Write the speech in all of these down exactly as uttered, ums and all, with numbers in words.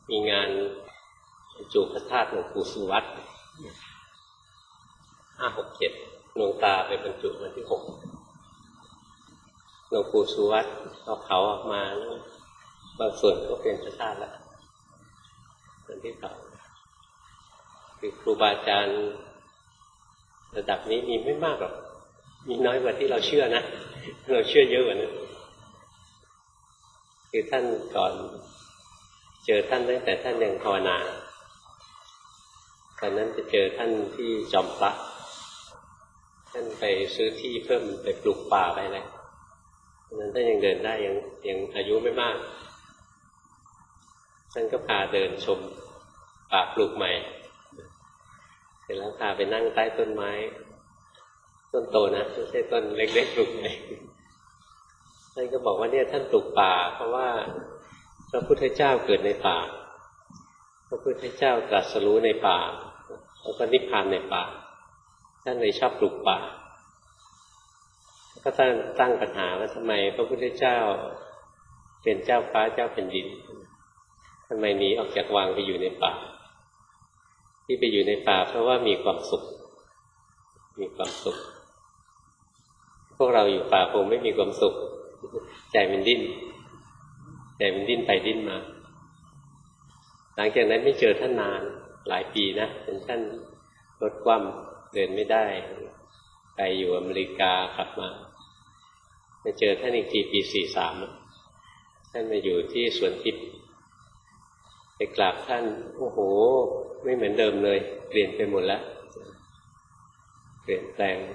มีงานบรรจุพระธาตุหลวงปู่สุวัตห้าหกเจ็ดหลวงตาไปบรรจุวันที่หกหลวงปู่สุวัตเอาเขาออกมาบางส่วนก็เป็นพระธาตุแล้วส่วนที่เขาคือครูบาอาจารย์ระดับนี้มีไม่มากหรอกมีน้อยกว่าที่เราเชื่อนะเราเชื่อเยอะกว่านั้นคือท่านก่อนเจอท่านตั้งแต่ท่านยังภาวนาตอนนั้นจะเจอท่านที่จอมพระท่านไปซื้อที่เพิ่มไปปลูกป่าไปอะไรตอนนั้นท่านยังเดินได้ยังยังอายุไม่มากท่านก็พาเดินชมป่าปลูกใหม่เสร็จแล้วพาไปนั่งใต้ต้นไม้ต้นโตนะไม่ใช่ต้นเล็กๆปลูกใหม่ท่านก็บอกว่าเนี่ยท่านปลูกป่าเพราะว่าพระพุทธเจ้าเกิดในป่าพระพุทธเจ้าตรัสรู้ในป่าแล้วก็นิพพานในป่าท่านเลยชอบปลูกป่าก็ตั้งตั้งปัญหาว่าทำไมพระพุทธเจ้าเป็นเจ้าฟ้าเจ้าแผ่นดินทำไมหนีออกจากวังไปอยู่ในป่าที่ไปอยู่ในป่าเพราะว่ามีความสุขมีความสุขพวกเราอยู่ป่าคงไม่มีความสุขใจมันดิ้นใจมันดิ้นไปดิ้นมาหลังจากนั้นไม่เจอท่านนานหลายปีนะจนท่านรถคว่ำเดินไม่ได้ไปอยู่อเมริกากลับมามาเจอท่านอีกทีปีสี่สามท่านมาอยู่ที่สวนทิพย์ไปกราบท่านโอ้โหไม่เหมือนเดิมเลยเปลี่ยนไปหมดแล้วเปลี่ยนแปลง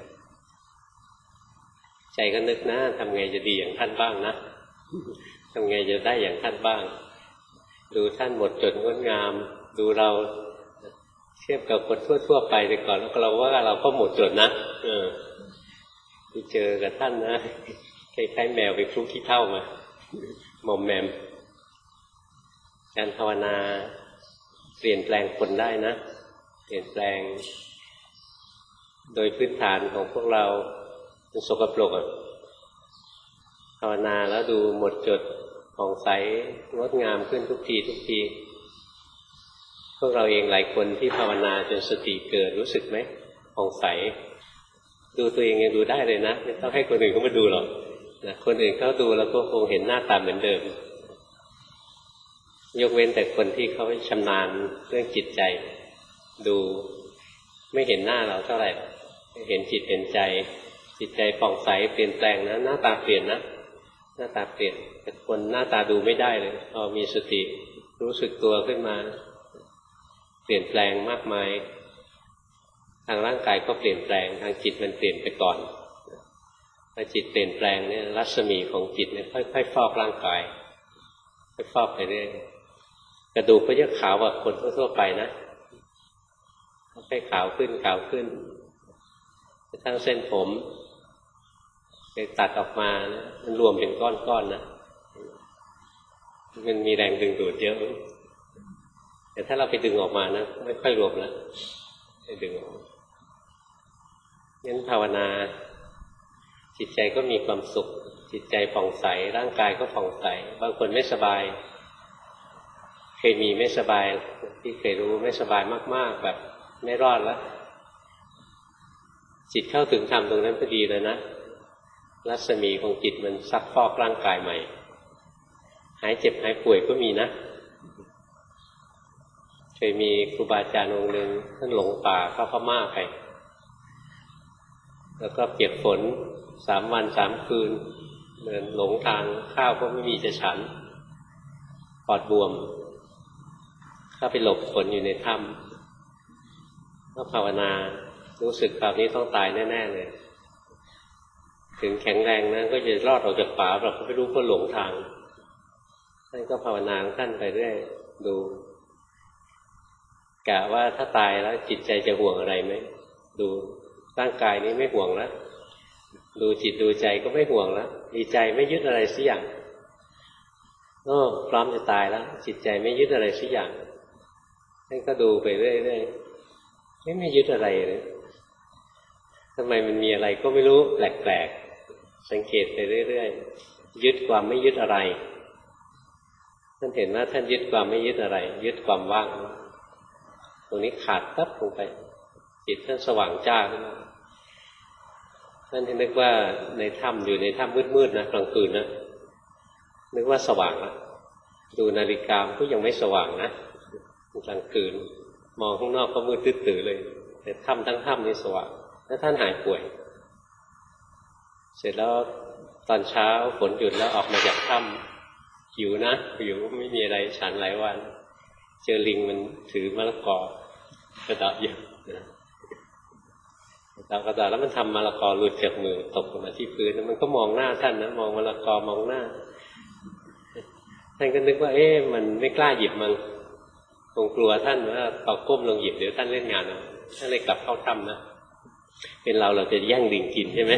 ใจก็นึกนะทำไงจะดีอย่างท่านบ้างนะทำไงจะได้อย่างท่านบ้างดูท่านหมดจดงดงามดูเราเทียบกับคนทั่วๆไปแต่ก่อนแล้วเราว่าเราก็หมดจดนะเออไปเจอกับท่านนะคล้ายๆแมวไปคลุกขี้เถ้ามามอมแมมการภาวนาเปลี่ยนแปลงคนได้นะเปลี่ยนแปลงโดยพื้นฐานของพวกเราเป็นสกปรกภาวนาแล้วดูหมดจดผ่องใสงดงามขึ้นทุกทีทุกทีพวกเราเองหลายคนที่ภาวนาจนสติเกิดรู้สึกไหมผ่องใสดูตัวเองยังดูได้เลยนะไม่ต้องให้คนอื่นเขามาดูหรอกนะคนอื่นเขาดูแล้วก็คงเห็นหน้าตาเหมือนเดิมยกเว้นแต่คนที่เขาชำนาญเรื่องจิตใจดูไม่เห็นหน้าเราเท่าไหร่เห็นจิตเห็นใจจิตใจผ่องใสเปลี่ยนแปลงนะหน้าตาเปลี่ยนนะหน้าตาเปลี่ยนแต่คนหน้าตาดูไม่ได้เลยพอมีสติรู้สึกตัวขึ้นมาเปลี่ยนแปลงมากมายทางร่างกายก็เปลี่ยนแปลงทางจิตมันเปลี่ยนไปก่อนพอจิตเปลี่ยนแปลงเนี่ยรัศมีของจิตเนี่ยค่อยๆฟอกร่างกายค่อยฟอกไปเรื่อยกระดูกก็จะขาวกว่าคนทั่วๆไปนะค่อยๆขาวขึ้นขาวขึ้นทั้งเส้นผมไปตัดออกมานะมันรวมเป็นก้อนๆนะมันมีแรงดึงดูดเยอะแต่ถ้าเราไปดึงออกมานะไม่ค่อยรวมแล้วไปดึงออกงั้นภาวนาจิตใจก็มีความสุขจิตใจผ่องใสร่างกายก็ผ่องใสบางคนไม่สบายเคยมีไม่สบายที่เคยรู้ไม่สบายมากๆแบบไม่รอดแล้วจิตเข้าถึงธรรมตรงนั้นพอดีเลยนะรัศมีของจิตมันซักฟอกร่างกายใหม่หายเจ็บหายป่วยก็มีนะเคยมีครูบาอาจารย์องค์หนึ่งท่านหลงป่าเข้าพม่าไปแล้วก็เปียกฝนสามวันสามคืนเดินหลงทางข้าวก็ไม่มีจะฉันปอดบวมเข้าไปหลบฝนอยู่ในถ้ำก็ภาวนารู้สึกคราวนี้ต้องตายแน่ๆเลยถึงแข็งแรงนะก็จะรอดออกจากป่าเราก็ไม่รู้ก็หลงทางท่านก็ภาวนาของท่านไปเรื่อยดูกะว่าถ้าตายแล้วจิตใจจะห่วงอะไรไหมดูร่างกายนี้ไม่ห่วงแล้วดูจิตดูใจก็ไม่ห่วงแล้วดีใจไม่ยึดอะไรสักอย่างโอ้พร้อมจะตายแล้วจิตใจไม่ยึดอะไรสักอย่างท่านก็ดูไปเรื่อยๆไม่ไม่ยึดอะไรเลยทำไมมันมีอะไรก็ไม่รู้แปลกๆสังเกตไปเรื่อยๆยึดความไม่ยึดอะไรท่านเห็นว่าท่านยึดความไม่ยึดอะไรยึดความว่างตรงนี้ขาดปั๊บลงไปจิตท่านสว่างจ้าขึ้นมาท่านนึกว่าในถ้ำอยู่ในถ้ำมืดๆนะกลางคืนนะนึกว่าสว่างนะดูนาฬิกาก็ยังไม่สว่างนะกลางคืนมองข้างนอกก็มืดตื้อๆเลยแต่ถ้ำทั้งถ้ำนี่สว่างแล้วท่านหายป่วยเสร็จแล้วตอนเช้าฝนหยุดแล้วออกมาจากถ้ำหิวนะหิวไม่มีอะไรฉันหลายวันเจอลิงมันถือมะละกอกระดาษอยู่นะกระดาษกระดาษแล้วมันทำมะละกอหลุดจากมือตกลงมาที่พื้นมันก็มองหน้าท่านนะมองมะละกอมองหน้าท่านก็นึกว่าเอ๊ะมันไม่กล้าหยิบมันคงกลัวท่านว่าพอก้มลงหยิบเดี๋ยวท่านเล่นงานนะท่านเลยกลับเข้าถ้ำนะเป็นเราเราจะแย่งลิงกินใช่ไหม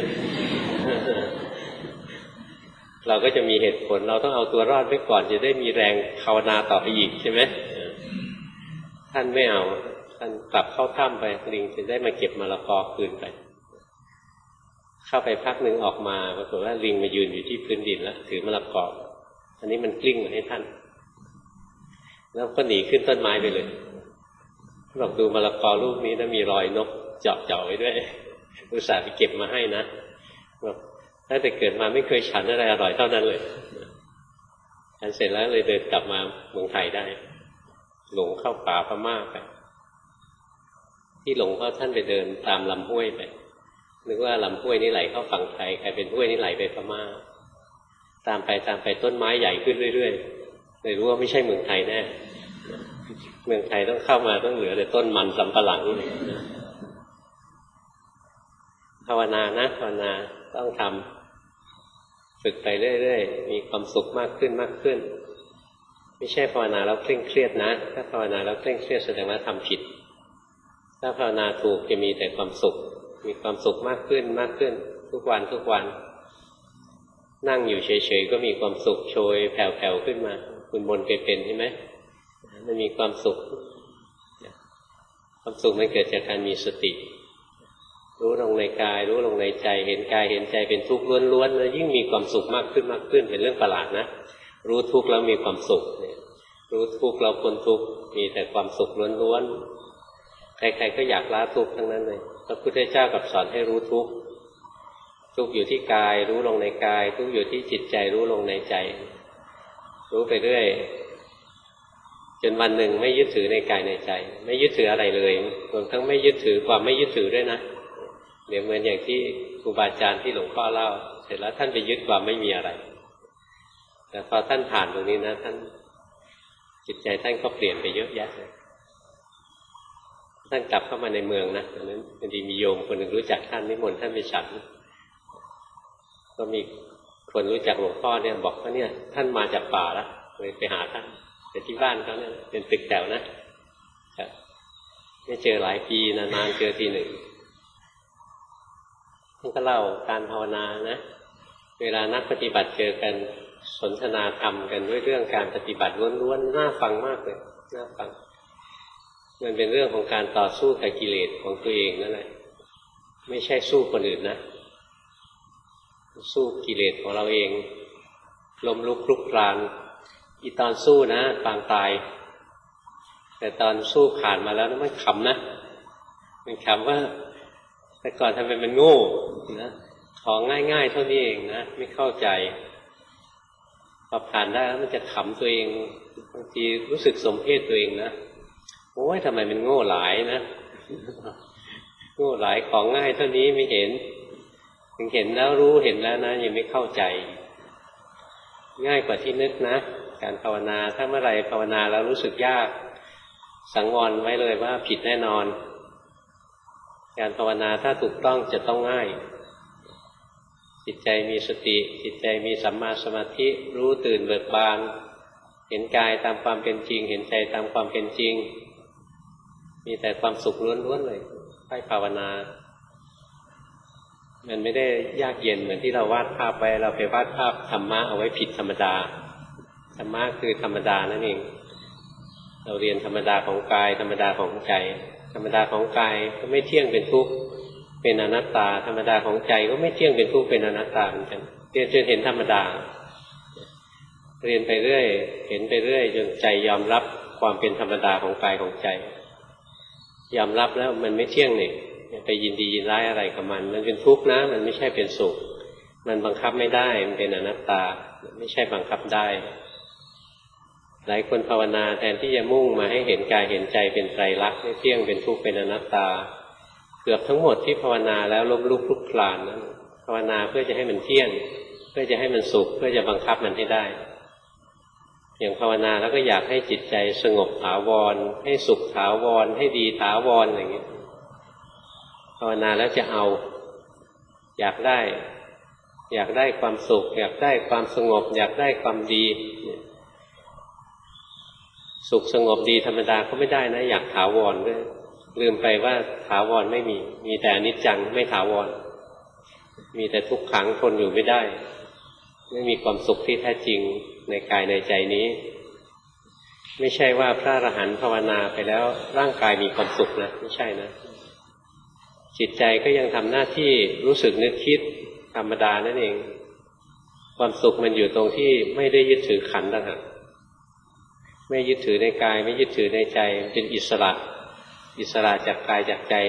เราก็จะมีเหตุผลเราต้องเอาตัวรอดไว้ก่อนจะได้มีแรงภาวนาต่อไปอีกใช่ไหมท่านไม่เอาท่านกลับเข้าถ้ำไปลิงจะได้มาเก็บมะละกอคืนไปเข้าไปพักหนึ่งออกมาปรากฏว่าลิงมายืนอยู่ที่พื้นดินแล้วถือมะละกออันนี้มันกลิ้งมาให้ท่านแล้วก็หนีขึ้นต้นไม้ไปเลยบอกดูมะละกอลูกนี้นะมีรอยนกเจาะเจาะไว้ด้วยอุตส่าห์ไปเก็บมาให้นะบอกถ้าแต่เกิดมาไม่เคยฉันอะไรอร่อยเท่านั้นเลยฉันเสร็จแล้วเลยเดินกลับมาเมืองไทยได้หลงเข้าป่าพม่าไปที่หลงเพราะท่านไปเดินตามลำห้วยไปนึกว่าลำห้วยนี้ไหลเข้าฝั่งไทยกลายเป็นห้วยนี้ไหลไปพม่าตามไปตามไปต้นไม้ใหญ่ขึ้นเรื่อยๆเลยรู้ว่าไม่ใช่เมืองไทยแน่เมืองไทยต้องเข้ามาต้องเหลือแต่ต้นมันสำปะหลังภาวนานะภาวนาต้องทำฝึกไปเรื่อยๆมีความสุขมากขึ้นมากขึ้นไม่ใช่ภาวนาแล้วเคร่งเครียดนะถ้าภาวนาแล้วเคร่งเครียดแสดงว่าทำผิดถ้าภาวนาถูกจะมีแต่ความสุขมีความสุขมากขึ้นมากขึ้นทุกวันทุกวันนั่งอยู่เฉยๆก็มีความสุขโชยแผ่วๆขึ้นมาคุณบนเคยเป็นใช่ไหมมันมีความสุขความสุขมันเกิดจากการมีสติรู้ลงในกายรู้ลงในใจเห็นกายเห็นใจเป็นทุกข์ล้วนๆแล้วยิ่งมีความสุขมากขึ้นมากขึ้นเป็นเรื่องประหลาดนะรู้ทุกข์แล้วมีความสุขเนี่ยรู้ทุกข์แล้วพ้นทุกข์มีแต่ความสุขล้วนๆใครๆก็อยากละทุกข์ทั้งนั้นเลยพระพุทธเจ้ากับสอนให้รู้ทุกข์ทุกข์อยู่ที่กายรู้ลงในกายทุกข์อยู่ที่จิตใจรู้ลงในใจรู้ไปเรื่อยจนวันหนึ่งไม่ยึดถือในกายในใจไม่ยึดถืออะไรเลยรวมทั้งไม่ยึดถือความไม่ยึดถือด้วยนะเดี๋ยวเหมือนอย่างที่ครูบาอาจารย์ที่หลวงพ่อเล่าเสร็จแล้วท่านไปยึดความไม่มีอะไรแต่พอท่านผ่านตรงนี้นะท่านจิตใจท่านก็เปลี่ยนไปเยอะแยะเลยท่านกลับเข้ามาในเมืองนะตอนนั้นพอดีมีโยมคนหนึ่งรู้จักท่านนิมนต์ท่านไปฉันก็มีคนรู้จักหลวงพ่อเนี่ยบอกว่าเนี่ยท่านมาจากป่าแล้วเลยไปหาท่านแต่ที่บ้านเขาเนี่ยเป็นตึกแถวนะไม่เจอหลายปีนานๆเจอทีหนึ่งท่านก็เล่าการภาวนานะเวลานักปฏิบัติเจอกันสนทนาธรรมกันด้วยเรื่องการปฏิบัติล้วนๆน่าฟังมากเลยน่าฟังมันเป็นเรื่องของการต่อสู้กับกิเลสของตัวเองนั่นแหละไม่ใช่สู้คนอื่นนะสู้กิเลสของเราเองล้มลุกคลุกคลานอีตอนสู้นะปางตายแต่ตอนสู้ผ่านมาแล้วมันขำนะมันขำว่าแต่ก่อนทำไมมันโง่นะของง่ายๆเท่านี้เองนะไม่เข้าใจพอผ่านได้แล้วมันจะขำตัวเองบางทีรู้สึกสมเพชตัวเองนะโอ้ยทำไมมันโง่หลายนะโง่หลายของง่ายเท่านี้ไม่เห็นถึงเห็นแล้วรู้เห็นแล้วนะยังไม่เข้าใจง่ายกว่าที่นึกนะการภาวนาถ้าเมื่อไหร่ภาวนาแล้วรู้สึกยากสังวรไว้เลยว่าผิดแน่นอนการภาวนาถ้าถูกต้องจะต้องง่ายจิตใจมีสติจิตใจมีสัมมาสมาธิรู้ตื่นเบิกบานเห็นกายตามความเป็นจริงเห็นใจตามความเป็นจริงมีแต่ความสุขล้วนๆเลยให้ภาวนามันไม่ได้ยากเย็นเหมือนที่เราวาดภาพไว้เราไปวาดภาพธรรมะเอาไว้ผิดธรรมดาธรรมะคือธรรมดานั่นเองเราเรียนธรรมดาของกายธรรมดาของใจธรรมดาของกายก็ไม่เที่ยงเป็นทุกข์เป็นอนัตตาธรรมดาของใจก็ไม่เที่ยงเป็นทุกข์เป็นอนัตตาเหมือนกันเรียนจนเห็นธรรมดาเรียนไปเรื่อยเห็นไปเรื่อยจนใจยอมรับความเป็นธรรมดาของกายของใจยอมรับแล้วมันไม่เที่ยงนี่ไปยินดียินร้ายอะไรกับมันมันเป็นทุกข์นะมันไม่ใช่เป็นสุขมันบังคับไม่ได้มันเป็นอนัตตาไม่ใช่บังคับได้หลายคนภาวนาแทนที่จะมุ่งมาให้เห็นกายเห็นใจเป็นไตรลักษณ์ไม่เที่ยงเป็นทุกข์เป็นอนัตตาเกือบทั้งหมดที่ภาวนาแล้วล้มลุกคลุกคลานนั้นภาวนาเพื่อจะให้มันเที่ยงเพื่อจะให้มันสุขเพื่อจะบังคับมันให้ได้อย่างภาวนาแล้วก็อยากให้จิตใจสงบถาวรให้สุขถาวรให้ดีถาวรอะไรอย่างเงี้ยภาวนาแล้วจะเอาอยากได้อยากได้ความสุขอยากได้ความสงบอยากได้ความดีสุขสงบดีธรรมดาก็ไม่ได้นะอยากถาวรด้วยลืมไปว่าถาวรไม่มีมีแต่อนิจจังไม่ถาวรมีแต่ทุกขังทนอยู่ไม่ได้ไม่มีความสุขที่แท้จริงในกายในใจนี้ไม่ใช่ว่าพระอรหันต์ภาวนาไปแล้วร่างกายมีความสุขนะไม่ใช่นะจิตใจก็ยังทำหน้าที่รู้สึกนึกคิดธรรมดานั่นเองความสุขมันอยู่ตรงที่ไม่ได้ยึดถือขันธ์ต่างหากไม่ยึดถือในกายไม่ยึดถือในใจเป็นอิสระอิสระจากกายจากใจ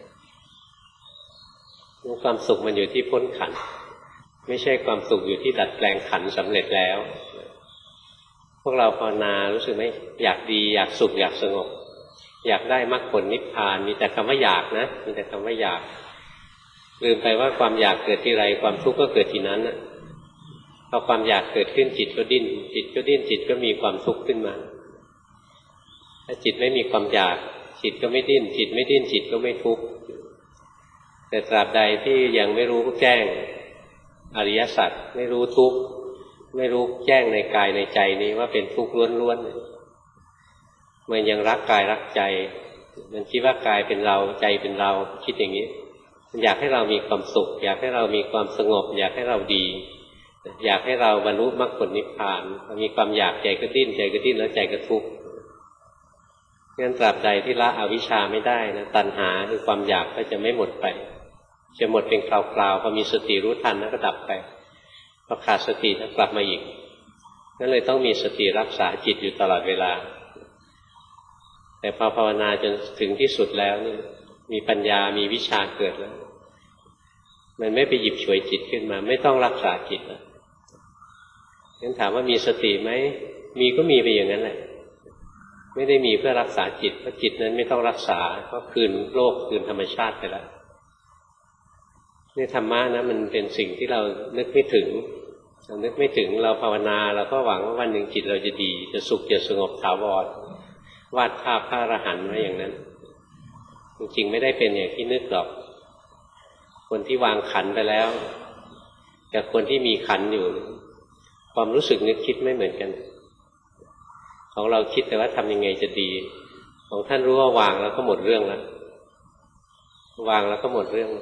ความสุขมันอยู่ที่พ้นขันธ์ไม่ใช่ความสุขอยู่ที่ดัดแปลงขันธ์สำเร็จแล้วพวกเราภาวนารู้สึกไหมอยากดีอยากสุขอยากสงบอยากได้มรรคผลนิพพานมีแต่คำว่าอยากนะมีแต่คำว่าอยากลืมไปว่าความอยากเกิดที่ไรความทุกข์ก็เกิดที่นั้นนะพอความอยากเกิดขึ้นจิตก็ดิ้นจิตก็ดิ้นจิตก็มีความทุกข์ขึ้นมาถ้าจิตไม่มีความอยากจิตก็ไม่ดิ้นจิตไม่ดิ้นจิตก็ไม่ทุกข์แต่ตราบใดที่ยังไม่รู้แจ้งอริยสัจไม่รู้ทุกข์ไม่รู้แจ้งในกายในใจนี้ว่าเป็นทุกข์ล้วนๆมันยังรักกายรักใจมันคิดว่ากายเป็นเราใจเป็นเราคิดอย่างนี้มันอยากให้เรามีความสุขอยากให้เรามีความสงบอยากให้เราดีอยากให้เราบรรลุมรรคผลนิพพานมีความอยากใจก็ดิ้นใจก็ดิ้นแล้วใจก็ทุกข์งั้นตราบใดที่ละอวิชชาไม่ได้นะตัณหาคือความอยากก็จะไม่หมดไปจะหมดเป็นคราวๆพอมีสติรู้ทันแล้วก็ดับไปพอขาดสติแล้วกลับมาอีกนั่นเลยต้องมีสติรักษาจิตอยู่ตลอดเวลาแต่พอภาวนาจนถึงที่สุดแล้วนี่มีปัญญามีวิชาเกิดแล้วมันไม่ไปหยิบฉวยจิตขึ้นมาไม่ต้องรักษาจิตแล้วงั้นถามว่ามีสติไหมมีก็มีไปอย่างนั้นแหละไม่ได้มีเพื่อรักษาจิตเพราะจิตนั้นไม่ต้องรักษาก็คืนโลกคืนธรรมชาติไปแล้วนี่ธรรมะนะมันเป็นสิ่งที่เรานึกไม่ถึงเรานึกไม่ถึงเราภาวนาเราก็หวังว่าวันหนึ่งจิตเราจะดีจะสุขจะสงบถาวรวาดภาพพระอรหันต์ไว้อย่างนั้นจริงๆไม่ได้เป็นอย่างที่นึกหรอกคนที่วางขันไปแล้วกับคนที่มีขันอยู่ความรู้สึกนึกคิดไม่เหมือนกันของเราคิดแต่ว่าทำยังไงจะดีของท่านรู้ว่าวางแล้วก็หมดเรื่องแล้ววางแล้วก็หมดเรื่อง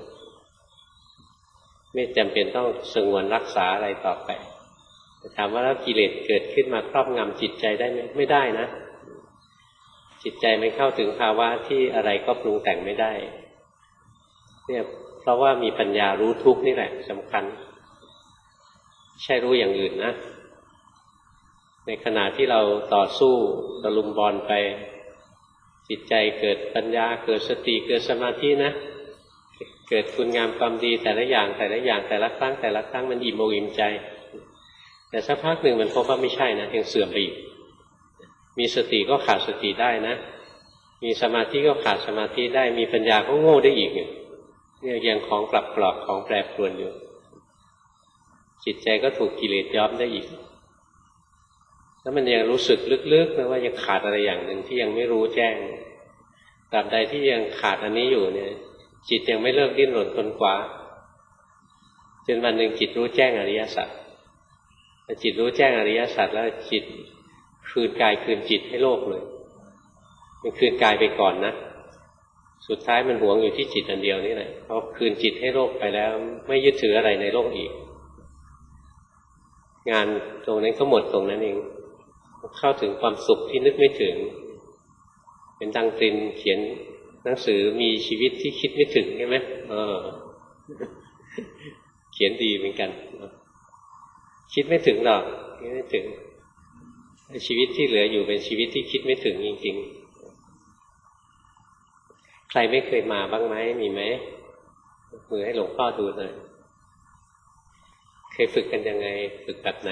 ไม่จำเป็นต้องสงวนรักษาอะไรต่อไปถามว่าแล้วกิเลสเกิดขึ้นมาครอบงำจิตใจได้ไหมไม่ได้นะจิตใจไม่เข้าถึงภาวะที่อะไรก็ปรุงแต่งไม่ได้เนี่ยเพราะว่ามีปัญญารู้ทุกข์นี่แหละสำคัญไม่ใช่รู้อย่างอื่นนะในขณะที่เราต่อสู้ตะลุมบอลไปจิตใจเกิดปัญญาเกิดสติเกิดสมาธินะเกิดคุณงามความดีแต่ละอย่างแต่ละอย่างแต่ละครั้งแต่ละครั้งมันอิ่มอกอิ่มใจแต่สักพักหนึ่งมันพบว่าไม่ใช่นะยังเสื่อมไปอีกมีสติก็ขาดสติได้นะมีสมาธิก็ขาดสมาธิได้มีปัญญาก็โง่ได้อีกเนี่ยยังของกลับกรอกของแปรปรวนอยู่จิตใจก็ถูกกิเลสย้อมได้อีกแล้วมันยังรู้สึกลึกๆนะว่ายังขาดอะไรอย่างหนึ่งที่ยังไม่รู้แจ้งตราบใดที่ยังขาดอันนี้อยู่เนี่ยจิตยังไม่เลิกดิ้นรนทนกว่าจนวันหนึ่งจิตรู้แจ้งอริยสัจแต่จิตรู้แจ้งอริยสัจแล้วจิตคืนกายคืนจิตให้โลกเลยมันคืนกายไปก่อนนะสุดท้ายมันหวงอยู่ที่จิตอันเดียวนี่แหละพอคืนจิตให้โลกไปแล้วไม่ยึดถืออะไรในโลกอีกงานตรงนั้นก็หมดตรงนั้นเองเข้าถึงความสุขที่นึกไม่ถึงเป็นดังตรินเขียนหนังสือมีชีวิตที่คิดไม่ถึงใช่ไหมเออเขียนดีเหมือนกันคิดไม่ถึงหรอกคิดไม่ถึงชีวิตที่เหลืออยู่เป็นชีวิตที่คิดไม่ถึงจริงๆใครไม่เคยมาบ้างไหมมีไหมมือให้หลวงพ่อดูหน่อยเคยฝึกกันยังไงฝึกแบบไหน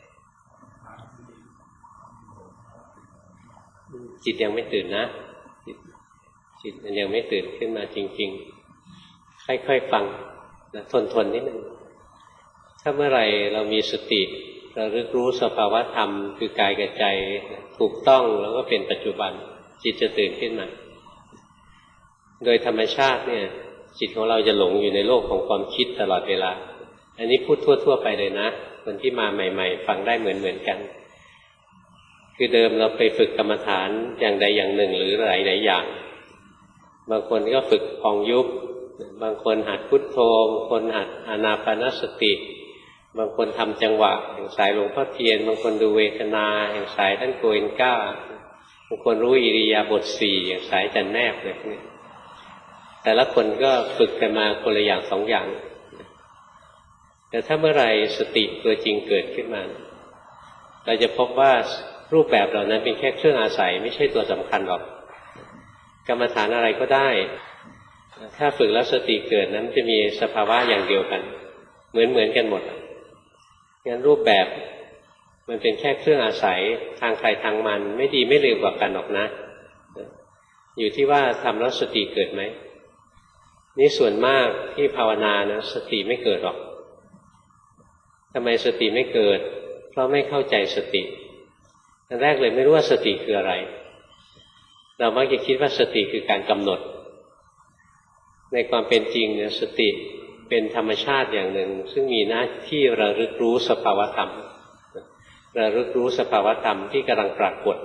จิตยังไม่ตื่นนะจิตมันยังไม่ตื่นขึ้นมาจริงๆค่อยๆฟังนะทนๆนิดนึงถ้าเมื่อไหร่เรามีสติเรารึกรู้สภาวะธรรมคือกายกับใจถูกต้องแล้วก็เป็นปัจจุบันจิตจะตื่นขึ้นมาโดยธรรมชาติเนี่ยจิตของเราจะหลงอยู่ในโลกของความคิดตลอดเวลาอันนี้พูดทั่วๆไปเลยนะคนที่มาใหม่ๆฟังได้เหมือนๆกันคือเดิมเราไปฝึกกรรมฐานอย่างใดอย่างหนึ่งหรือหลายๆอย่างบางคนก็ฝึกพองยุบบางคนหัดพุทโธบางคนหัดอานาปานสติบางคนทำจังหวะอย่างสายหลวงพ่อเทียนบางคนดูเวทนาอย่างสายท่านโกเอนก้าบางคนรู้อิริยาบถสี่อย่างสายจันแนบเลยนี่แต่ละคนก็ฝึกกันมาคนละอย่างสองอย่างแต่ถ้าเมื่อไรสติตัวจริงเกิดขึ้นมาเราจะพบว่ารูปแบบเหล่านั้นเป็นแค่เครื่องอาศัยไม่ใช่ตัวสำคัญหรอกกรรมฐานอะไรก็ได้ถ้าฝึกแล้วสติเกิดนั้นจะมีสภาวะอย่างเดียวกันเหมือนเหมือนกันหมดงั้นรูปแบบมันเป็นแค่เครื่องอาศัยทางใครทางมันไม่ดีไม่เลวกว่ากันหรอกนะอยู่ที่ว่าทำแล้วสติเกิดไหมนี่ส่วนมากที่ภาวนานะสติไม่เกิดหรอกทำไมสติไม่เกิดเพราะไม่เข้าใจสติอันแรกเลยไม่รู้ว่าสติคืออะไรเรามักจะคิดว่าสติคือการกำหนดในความเป็นจริงเนี่ยสติเป็นธรรมชาติอย่างหนึ่งซึ่งมีหน้าที่ระลึกรู้สภาวธรรมระลึกรู้สภาวธรรมที่กำลังปรากฏ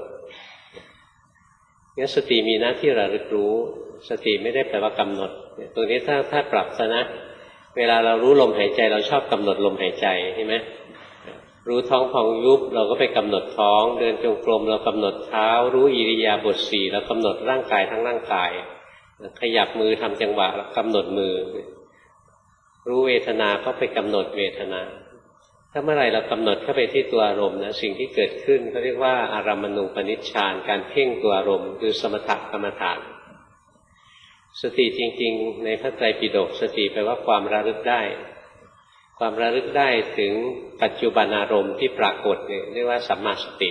งั้นสติมีหน้าที่ระลึกรู้สติไม่ได้แปลว่ากำหนดตรงนี้ถ้าถ้าปรับซะนะเวลาเรารู้ลมหายใจเราชอบกำหนดลมหายใจใช่ไหมรู้ท้องพองยุบเราก็ไปกำหนดท้องเดินจงกรมเรากำหนดเท้ารู้อิริยาบถสี่เรากำหนดร่างกายทั้งร่างกายขยับมือทำจังหวะเรากำหนดมือรู้เวทนาก็ไปกำหนดเวทนาถ้าเมื่อไหร่เรากำหนดเข้าไปที่ตัวอารมณ์นะสิ่งที่เกิดขึ้นเขาเรียกว่าอารามณูปนิชฌานการเพ่งตัวอารมณ์คือสมถกรรมฐานสติจริงๆในพระไตรปิฎกสติแปลว่าความระลึกได้ความระลึกได้ถึงปัจจุบันอารมณ์ที่ปรากฏเนี่ยเรียกว่าสัมมาสติ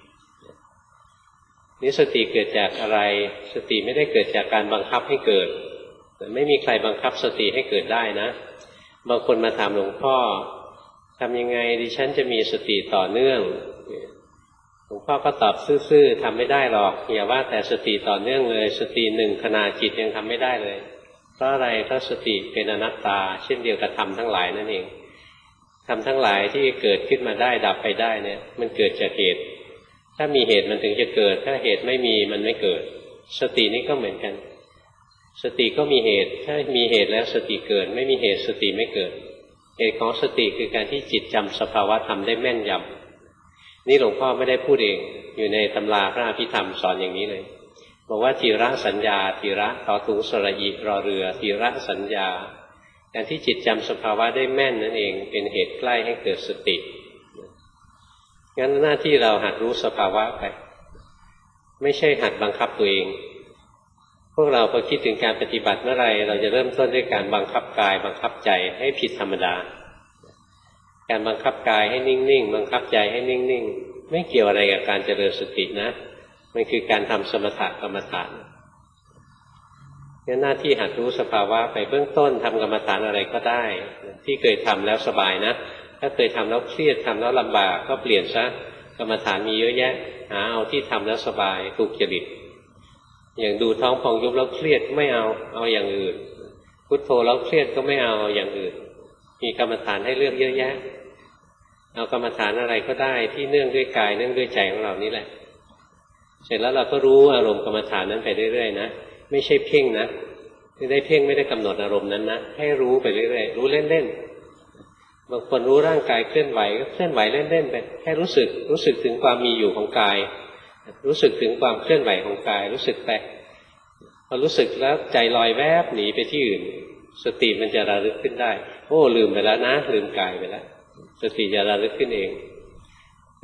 นี่สติเกิดจากอะไรสติไม่ได้เกิดจากการบังคับให้เกิดแต่ไม่มีใครบังคับสติให้เกิดได้นะบางคนมาถามหลวงพ่อทำยังไงดิฉันจะมีสติต่อเนื่องหลวงพ่อก็ตอบซื่อๆทำไม่ได้หรอกอย่าว่าแต่สติต่อเนื่องเลยสติหนึ่งขณะจิตยังทำไม่ได้เลยเพราะอะไรเพราะสติเป็นอนัตตาเช่นเดียวกับธรรมทั้งหลายนั่นเองธรรมทั้งหลายที่เกิดขึ้นมาได้ดับไปได้เนี่ยมันเกิดจากเหตุถ้ามีเหตุมันถึงจะเกิดถ้าเหตุไม่มีมันไม่เกิดสตินี้ก็เหมือนกันสติก็มีเหตุถ้ามีเหตุแล้วสติเกิดไม่มีเหตุสติไม่เกิดเหตุของสติคือการที่จิตจำสภาวะธรรมได้แม่นยำนี่หลวงพ่อไม่ได้พูดเองอยู่ในตำราพระอภิธรรมสอนอย่างนี้เลยบอกว่าทีระสัญญาทีระต่อถุงสระอิรอเรือทีระสัญญาการที่จิตจำสภาวะได้แม่นนั่นเองเป็นเหตุใกล้ให้เกิดสติงั้นหน้าที่เราหัดรู้สภาวะไปไม่ใช่หัดบังคับตัวเองพวกเราพอคิดถึงการปฏิบัติเมื่อไรเราจะเริ่มต้นด้วยการบังคับกายบังคับใจให้ผิดธรรมดาการบังคับกายให้นิ่งๆบังคับใจให้นิ่งๆไม่เกี่ยวอะไรกับการเจริญสตินะมันคือการทำสมถกรรมฐานงั้นหน้าที่หัดรู้สภาวะไปเบื้องต้นทำกรรมฐานอะไรก็ได้ที่เคยทำแล้วสบายนะถ้าเคยทำแล้วเครียดทำแล้วลำบากก็เปลี่ยนซะกรรมฐานมีเยอะแยะหาเอาที่ทำแล้วสบายถูกจริตอย่างดูท้องพองยุบแล้วเครียดไม่เอาเอาอย่างอื่นพุทโธแล้วเครียดก็ไม่เอาเอาอย่างอื่นมีกรรมฐานให้เลือกเยอะแยะเอากรรมฐานอะไรก็ได้ที่เนื่องด้วยกายเนื่องด้วยใจของเรานี่แหละเสร็จแล้วเราก็รู้อารมณ์กรรมฐานนั้นไปเรื่อยๆนะไม่ใช่เพ่งนะไม่ได้เพ่งไม่ได้กำหนดอารมณ์นั้นนะให้รู้ไปเรื่อยๆรู้เล่นๆบางคนรู้ร่างกายเคลื่อนไหวก็เคลื่อนไหวเล่นๆไปแค่รู้สึกรู้สึกถึงความมีอยู่ของกายรู้สึกถึงความเคลื่อนไหวของกายรู้สึกไปพอรู้สึกแล้วใจลอยแวบหนีไปที่อื่นสติมันจะระลึกขึ้นได้โอ้ลืมไปแล้วนะลืมกายไปแล้วสติจะระลึกขึ้นเอง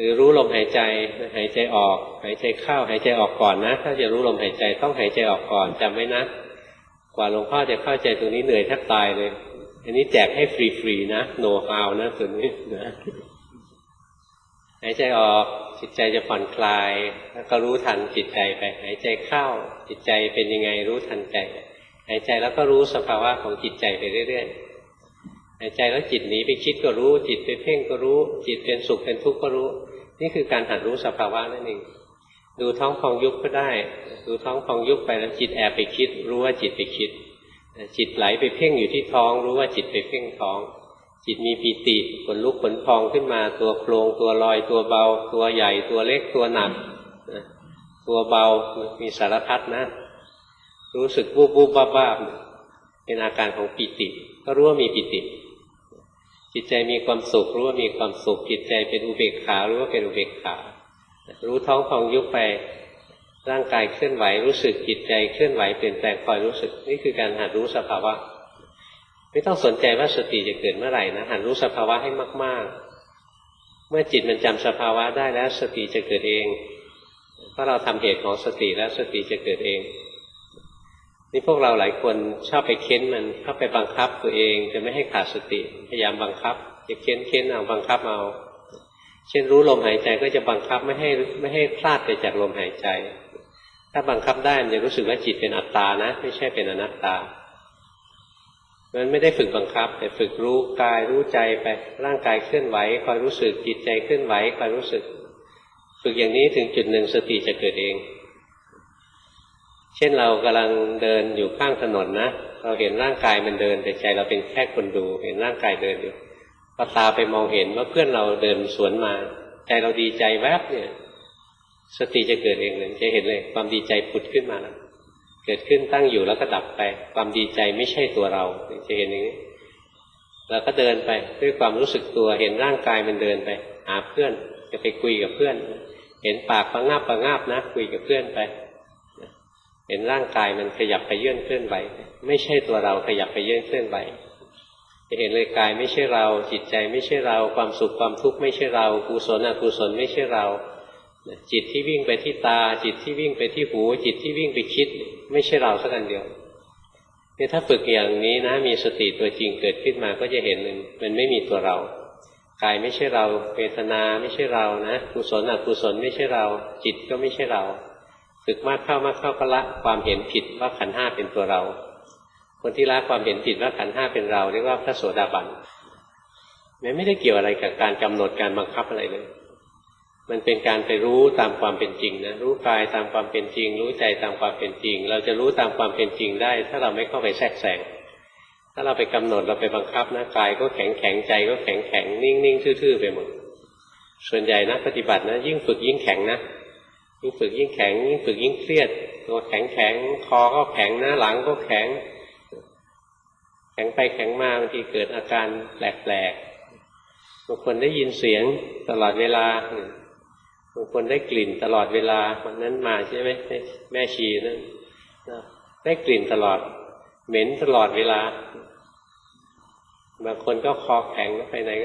รือรู้ลมหายใจหายใจออกหายใจเข้าหายใจออกก่อนนะถ้าจะรู้ลมหายใจต้องหายใจออกก่อนจำไว้นะกว่าหลวงพ่อจะเข้าใจตรงนี้เหนื่อยแทบตายเลยอันนี้แจกให้ฟรีๆนะโนฮาวนะตัวนี้นะหายใจออกจิตใจจะผ่อนคลายแล้วก็รู้ทันจิตใจไปหายใจเข้าจิตใจเป็นยังไงรู้ทันใจหายใจแล้วก็รู้สภาวะของจิตใจไปเรื่อยๆหายใจแล้วจิตหนีไปคิดก็รู้จิตไปเพ่งก็รู้จิตเป็นสุขเป็นทุกข์ก็รู้นี่คือการหัดรู้สภาวะนั่นเองดูท้องพองยุบก็ได้ดูท้องพองยุบไปแล้วจิตแอบไปคิดรู้ว่าจิตไปคิดจิตไหลไปเพ่งอยู่ที่ท้องรู้ว่าจิตไปเพ่งท้องจิตมีปีติขนลุกขนพองขึ้นมาตัวโครงตัวลอยตัวเบาตัวใหญ่ตัวเล็กตัวหนักตัวเบามีสารพัดนะรู้สึกวูบวูบบ้าบ้าเป็นอาการของปีติก็รู้ว่ามีปีติจิตใจมีความสุขรู้ว่ามีความสุขจิตใจเป็นอุเบกขารู้ว่าเป็นอุเบกขารู้ท้องพองยุบไปร่างกายเคลื่อนไหวรู้สึกจิตใจเคลื่อนไหวเปลี่ยนแปลงคอยรู้สึกนี่คือการหัดรู้สภาวะไม่ต้องสนใจว่าสติจะเกิดเมื่อไหร่นะหัดรู้สภาวะให้มากๆเมื่อจิตมันจำสภาวะได้แล้วสติจะเกิดเองเพราะเราทำเหตุของสติแล้วสติจะเกิดเองนี่พวกเราหลายคนชอบไปเค้นมันเข้าไปบังคับตัวเองจะไม่ให้ขาดสติพยายามบังคับจะเค้นเค้นเอาบังคับเอาเช่นรู้ลมหายใจก็จะบังคับไม่ให้ไม่ให้พลาดไปจากลมหายใจถ้าบังคับได้มันจะรู้สึกว่าจิตเป็นอัตตานะไม่ใช่เป็นอนัตตามันไม่ได้ฝึกบังคับแต่ฝึกรู้กายรู้ใจไปร่างกายเคลื่อนไหวคอยรู้สึกจิตใจเคลื่อนไหวคอยรู้สึกฝึกอย่างนี้ถึงจุดหนึ่งสติจะเกิดเองเช่นเรากำลังเดินอยู่ข้างถนนนะเราเห็นร่างกายมันเดินแต่ใจเราเป็นแค่คนดูเห็นร่างกายเดินอยู่พอตาไปมองเห็นว่าเพื่อนเราเดินสวนมาใจเราดีใจแวบเนี่ยสติจะเกิดเองเลยจะเห็นเลยความดีใจผุดขึ้นมาแล้วเกิดขึ้นตั้งอยู่แล้วก็ดับไปความดีใจไม่ใช่ตัวเราจะเห็นอย่างนี้เราก็เดินไปด้วยความรู้สึกตัวเห็นร่างกายมันเดินไปหาเพื่อนจะไปคุยกับเพื่อนเห็นปากประงาบประงาบนะคุยกับเพื่อนไปเห็นร่างกายมันขยับไปเยื่อนเคลื่อนไหวไม่ใช่ตัวเราขยับไปเยื่อนเคลื่อนไหวจะเห็นเลยกายไม่ใช่เราจิตใจไม่ใช่เราความสุขความทุกข์ไม่ใช่เรากุศลอกุศลไม่ใช่เราจิตที่วิ่งไปที่ตาจิตที่วิ่งไปที่หูจิตที่วิ่งไปคิดไม่ใช่เราสักอันเดียวเนี่ยถ้าฝึกอย่างนี้นะมีสติตัวจริงเกิดขึ้นมาก็จะเห็นมันมันไม่มีตัวเรากายไม่ใช่เราเวทนาไม่ใช่เรานะกุศลอกุศลไม่ใช่เราจิตก็ไม่ใช่เราฝึกมากเข้ามากเข้าก็ละความเห็นผิดว่าขันธ์ห้าเป็นตัวเราคนที่ละความเห็นผิดว่าขันธ์ห้าเป็นเราเรียกว่าพระโสดาบันมันไม่ได้เกี่ยวอะไรกับการกำหนดการบังคับอะไรเลยมันเป็นการไปรู้ตามความเป็นจริงนะรู้กายตามความเป็นจริงรู้ใจตามความเป็นจริงเราจะรู้ตามความเป็นจริงได้ถ้าเราไม่เข้าไปแทรกแซงถ้าเราไปกำหนดเราไปบังคับนะกายก็แข็งแข็งใจก็แข็งแข็งนิ่งนิ่งทื่อๆไปหมดส่วนใหญ่นะปฏิบัตินะยิ่งฝึกยิ่งแข็งนะยิ่งฝึกยิ่งแข็งยิ่งฝึกยิ่งเครียดตัวแข็งแข็งคอก็แข็งหน้าหลังก็แข็งแข็งไปแข็งมาบางทีเกิดอาการแปลกๆบางคนได้ยินเสียงตลอดเวลาบางคนได้กลิ่นตลอดเวลาวันนั้นมาใช่ไหมแม่ชีนั่นได้กลิ่นตลอดเหม็นตลอดเวลาบางคนก็คอแข็งแล้วไปไหนก็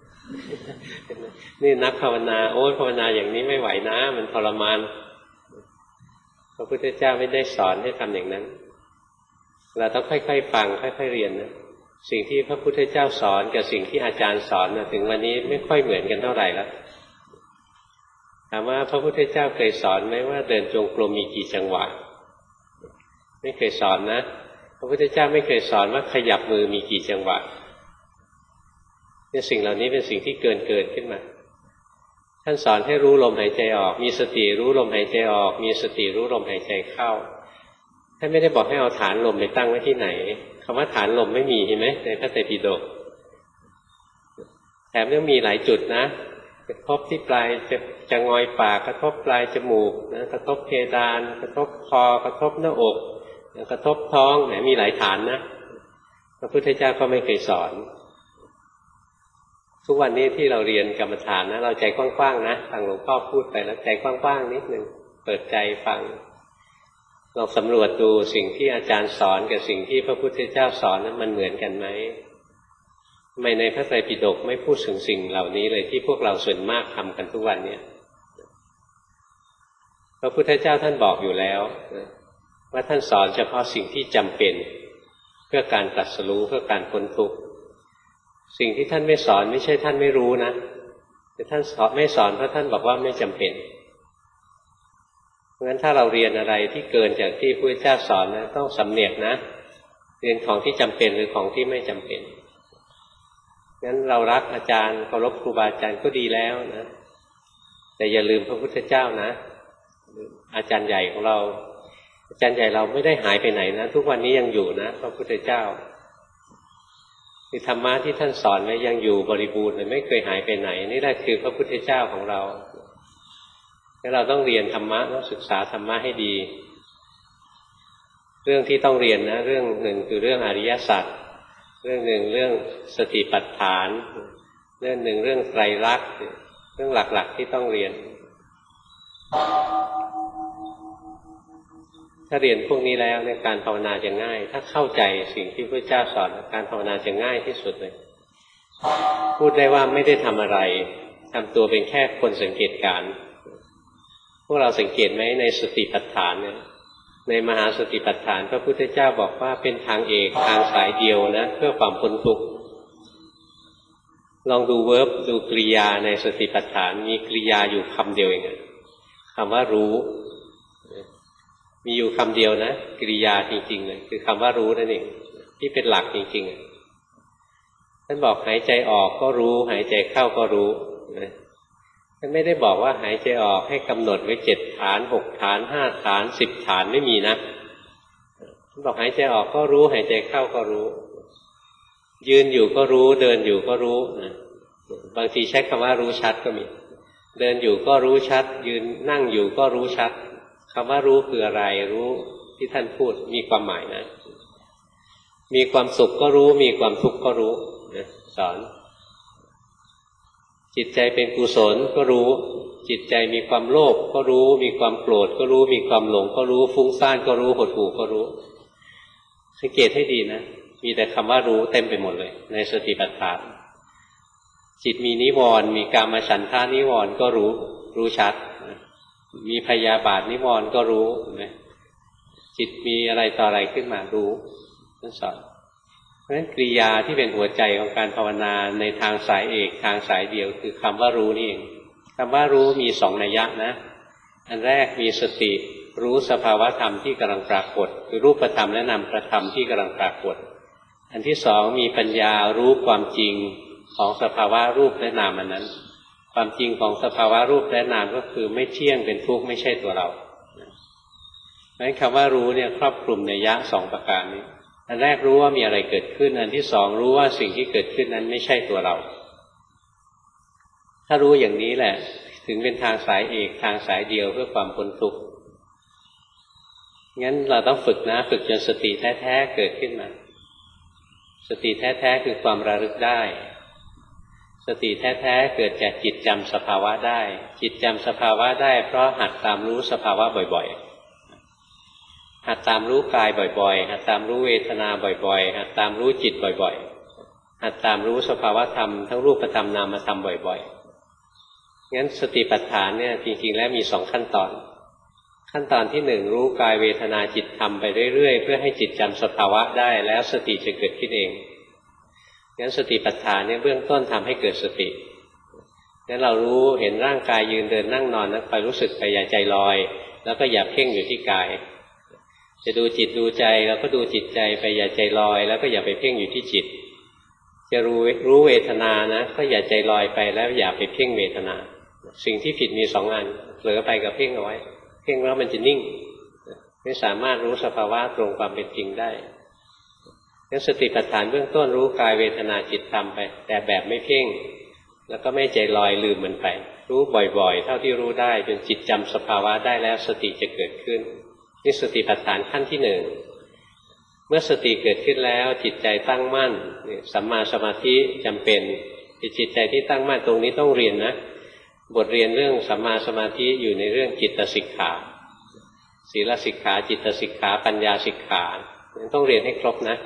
นี่นักภาวนาโอ้ยภาวนาอย่างนี้ไม่ไหวนะมันทรมานพระพุทธเจ้าไม่ได้สอนให้ทำอย่างนั้นเราต้องค่อยๆฟังค่อยๆเรียนนะสิ่งที่พระพุทธเจ้าสอนกับสิ่งที่อาจารย์สอนนะถึงวันนี้ไม่ค่อยเหมือนกันเท่าไหร่แล้วถามว่าพระพุทธเจ้าเคยสอนไหมว่าเดินจงกรมมีกี่จังหวะไม่เคยสอนนะพระพุทธเจ้าไม่เคยสอนว่าขยับมือมีกี่จังหวะเนี่ยสิ่งเหล่านี้เป็นสิ่งที่เกินเกิดขึ้นมาท่านสอนให้รู้ลมหายใจออกมีสติรู้ลมหายใจออกมีสติรู้ลมหายใจเข้าท่านไม่ได้บอกให้เอาฐานลมไปตั้งไว้ที่ไหนคำว่าฐานลมไม่มีเห็นไหมในพระไตรปิฎกแถมยังมีหลายจุดนะกระทบที่ปลายจะจะงอยปากกระทบปลายจมูกนะกระทบเพดานกระทบคอกระทบหน้าอกกระทบท้องแหมมีหลายฐานนะพระพุทธเจ้าก็ไม่เคยสอนทุกวันนี้ที่เราเรียนกรรมฐานนะเราใจกว้างๆนะฟังหลวงพ่อพูดไปแล้วใจกว้างๆนิดนึงเปิดใจฟังลองสำรวจดูสิ่งที่อาจารย์สอนกับสิ่งที่พระพุทธเจ้าสอนนั้นมันเหมือนกันไหมทำไมในพระไตรปิฎกไม่พูดถึงสิ่งเหล่านี้เลยที่พวกเราส่วนมากทำกันทุกวันเนี่ยพระพุทธเจ้าท่านบอกอยู่แล้วว่าท่านสอนเฉพาะสิ่งที่จำเป็นเพื่อการตรัสรู้เพื่อการพ้นทุกข์สิ่งที่ท่านไม่สอนไม่ใช่ท่านไม่รู้นะแต่ท่านสอนไม่สอนเพราะท่านบอกว่าไม่จำเป็นเพราะฉะนั้นถ้าเราเรียนอะไรที่เกินจากที่พระพุทธเจ้าสอนนะต้องสำเนียกนะเรียนของที่จำเป็นหรือของที่ไม่จำเป็นงั้นเรารักอาจารย์เคารพครูบาอาจารย์ก็ดีแล้วนะแต่อย่าลืมพระพุทธเจ้านะอาจารย์ใหญ่ของเราอาจารย์ใหญ่เราไม่ได้หายไปไหนนะทุกวันนี้ยังอยู่นะพระพุทธเจ้าคือธรรมะที่ท่านสอนไว้ยังอยู่บริบูรณ์เลยไม่เคยหายไปไหนนี่แหละคือพระพุทธเจ้าของเราแล้วเราต้องเรียนธรรมะต้องศึกษาธรรมะให้ดีเรื่องที่ต้องเรียนนะเรื่องหนึ่งคือเรื่องอริยสัจเรื่องหนึ่งเรื่องสติปัฏฐานเรื่องหนึ่งเรื่องไตรลักษณ์เรื่องหลักๆที่ต้องเรียนถ้าเรียนพวกนี้แล้วในการภาวนาจะง่ายถ้าเข้าใจสิ่งที่พระเจ้าสอนการภาวนาจะง่ายที่สุดเลยพูดได้ว่าไม่ได้ทำอะไรทำตัวเป็นแค่คนสังเกตการณ์พวกเราสังเกตไหมในสติปัฏฐานเนี่ยในมหาสติปัฏฐานพระพุทธเจ้าบอกว่าเป็นทางเอกทางสายเดียวนะเพื่อความพ้นทุกข์ลองดูเวิร์บดูกริยาในสติปัฏฐานมีกริยาอยู่คำเดียวเองคำว่ารู้มีอยู่คำเดียวนะกริยาจริงๆเลยคือคำว่ารู้นั่นเองที่เป็นหลักจริงๆท่านบอกหายใจออกก็รู้หายใจเข้าก็รู้นะท่านไม่ได้บอกว่าหายใจออกให้กำหนดไว้เจ็ดฐานหกฐานห้าฐานสิบฐานไม่มีนะท่านบอกหายใจออกก็รู้หายใจเข้าก็รู้ยืนอยู่ก็รู้เดินอยู่ก็รู้นะบางทีใช้คำว่ารู้ชัดก็มีเดินอยู่ก็รู้ชัดยืนนั่งอยู่ก็รู้ชัดคำว่ารู้คืออะไรรู้ที่ท่านพูดมีความหมายนะมีความสุขก็รู้มีความทุกข์ก็รู้นะสอนจิตใจเป็นกุศลก็รู้จิตใจมีความโลภก็รู้มีความโกรธก็รู้มีความหลงก็รู้ฟุ้งซ่านก็รู้หดหู่ก็รู้สังเกตให้ดีนะมีแต่คำว่ารู้เต็มไปหมดเลยในสติปัฏฐานจิตมีนิวรณ์มีกามฉันทานิวรณ์ก็รู้รู้ชัดมีพยาบาทนิวรณ์ก็รู้เห็นไหมจิตมีอะไรต่ออะไรขึ้นมารู้นั่นสอนเพราะฉะนั้นกริยาที่เป็นหัวใจของการภาวนาในทางสายเอกทางสายเดียวคือคำว่ารู้นี่เองคำว่ารู้มีสองนัยยะนะอันแรกมีสติรู้สภาวะธรรมที่กำลังปรากฏคือรูปธรรมและนามธรรมที่กำลังปรากฏอันที่สองมีปัญญารู้ความจริงของสภาวะรูปและนามอันนั้นความจริงของสภาวะรูปและนามก็คือไม่เที่ยงเป็นทุกข์ไม่ใช่ตัวเราเพราะฉะนั้นคำว่ารู้เนี่ยครอบคลุมนัยยะสองประการนี้อันแรกรู้ว่ามีอะไรเกิดขึ้นอันที่สองรู้ว่าสิ่งที่เกิดขึ้นนั้นไม่ใช่ตัวเราถ้ารู้อย่างนี้แหละถึงเป็นทางสายเอกทางสายเดียวเพื่อความพ้นทุกข์งั้นเราต้องฝึกนะฝึกจนสติแท้ๆเกิดขึ้นมาสติแท้ๆคือความระลึกได้สติแท้ๆเกิดจากจิตจำสภาวะได้จิตจำสภาวะได้เพราะหัดตามรู้สภาวะบ่อยๆหัดตามรู้กายบ่อยๆหัดตามรู้เวทนาบ่อยๆหัดตามรู้จิตบ่อยๆหัดตามรู้สภาวะธรรมทั้งรูปธรรมนามธรรมบ่อยๆงั้นสติปัฏฐานเนี่ยจริงๆแล้วมีสองขั้นตอนขั้นตอนที่หนึ่งรู้กายเวทนาจิตธรรมไปเรื่อยๆเพื่อให้จิตจำสภาวะได้แล้วสติจะเกิดขึ้นเองงั้นสติปัฏฐานเนี่ยเบื้องต้นทำให้เกิดสติงั้นเรารู้เห็นร่างกายยืนเดินนั่งนอนนั้นไปรู้สึกไปอย่าใจลอยแล้วก็อย่าเพ่งอยู่ที่กายจะดูจิตดูใจแล้วก็ดูจิตใจไปอย่าใจลอยแล้วก็อย่าไปเพ่งอยู่ที่จิตจะรู้รู้เวทนานะก็อย่าใจลอยไปแล้วอย่าไปเพ่งเวทนาสิ่งที่ผิดมีสองอันเผลอไปกับเพ่งเอาไว้เพ่งแล้วมันจะนิ่งไม่สามารถรู้สภาวะตรงความเป็นจริงได้งั้นสติปัฏฐานเบื้องต้นรู้กายเวทนาจิตธรรมไปแต่แบบไม่เพ่งแล้วก็ไม่ใจลอยลืมมันไปรู้บ่อยๆเท่าที่รู้ได้จนจิตจำสภาวะได้แล้วสติจะเกิดขึ้นนี่สติปัฏฐานขั้นที่หนึ่งเมื่อสติเกิดขึ้นแล้วจิตใจตั้งมั่นสัมมาสมาธิจำเป็นจิตใจที่ตั้งมั่นตรงนี้ต้องเรียนนะบทเรียนเรื่องสัมมาสมาธิอยู่ในเรื่องจิตสิกขาศีลสิกขาจิตสิกขาปัญญาสิกขาต้องเรียนให้ครบนะ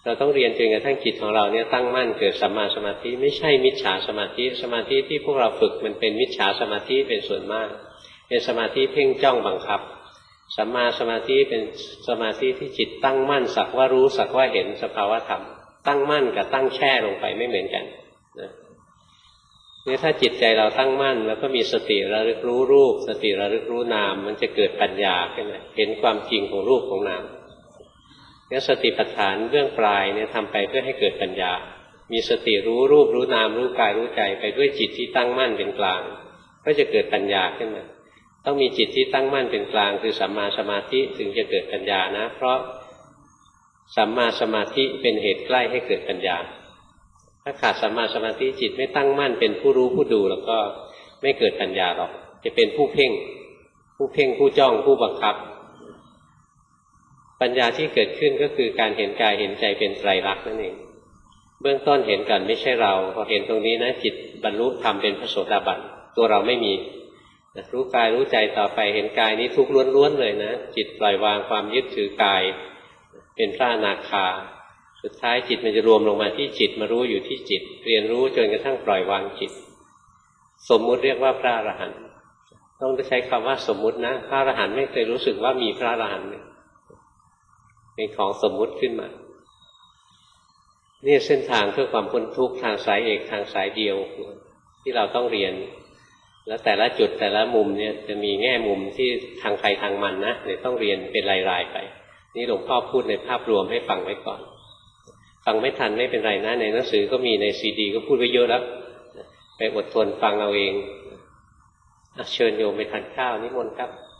เราต้องเรียนจนกระทั่งจิตของเราเนี่ยตั้งมั่นเกิดสัมมาสมาธิไม่ใช่มิจฉาสมาธิสมาธิที่พวกเราฝึกมันเป็นมิจฉาสมาธิเป็นส่วนมากเป็นสมาธิเพ่งจ้องบังคับสัมมาสมาธิเป็นสมาธิที่จิตตั้งมั่นสักว่ารู้สักว่าเห็นสภาวะธรรมตั้งมั่นกับตั้งแช่ลงไปไม่เหมือนกันนะนี่ถ้าจิตใจเราตั้งมั่นแล้วก็มีสติระลึกรู้รูปสติระลึกรู้นามมันจะเกิดปัญญาขึ้นมาเห็นความจริงของรูปของนามเนี่ยสติปัฏฐานเบื้องปลายเนี่ยทำไปเพื่อให้เกิดปัญญามีสติรู้รูปรู้นามรู้กายรู้ใจไปด้วยจิตที่ตั้งมั่นเป็นกลางก็จะเกิดปัญญาขึ้นมาต้องมีจิตที่ตั้งมั่นเป็นกลางคือสัมมาสมาธิถึงจะเกิดปัญญานะเพราะสัมมาสมาธิเป็นเหตุใกล้ให้เกิดปัญญาถ้าขาดสัมมาสมาธิจิตไม่ตั้งมั่นเป็นผู้รู้ผู้ดูแล้วก็ไม่เกิดปัญญาหรอกจะเป็นผู้เพ่งผู้เพ่งผู้จ้องผู้บังคับปัญญาที่เกิดขึ้นก็คือการเห็นกายเห็นใจเป็นไตรลักษณ์นั่นเองเบื้องต้นเห็นกันไม่ใช่เราพอเห็นตรงนี้นะจิตบรรลุธรรมเป็นพระโสดาบันตัวเราไม่มีรู้กายรู้ใจต่อไปเห็นกายนี้ทุกข์ล้วนๆเลยนะจิตปล่อยวางความยึดถือกายเป็นพระอนาคาสุดท้ายจิตมันจะรวมลงมาที่จิตมารู้อยู่ที่จิตเรียนรู้จนกระทั่งปล่อยวางจิตสมมุติเรียกว่าพระอรหันต์ต้องใช้คำว่าสมมุตินะพระอรหันต์ไม่เคยรู้สึกว่ามีพระอรหันต์เป็นของสมมุติขึ้นมานี่เส้นทางเพื่อความพ้นทุกข์ทางสายเอกทางสายเดียวที่เราต้องเรียนแล้วแต่ละจุดแต่ละมุมเนี่ยจะมีแง่มุมที่ทางใครทางมันนะเดี๋ยวต้องเรียนเป็นรายๆไปนี่หลวงพ่อพูดในภาพรวมให้ฟังไว้ก่อนฟังไม่ทันไม่เป็นไรนะในหนังสือก็มีในซีดีก็พูดไว้เยอะแล้วไปอดทนฟังเอาเองเชิญโยมไปทานข้าวนิมนต์ครับ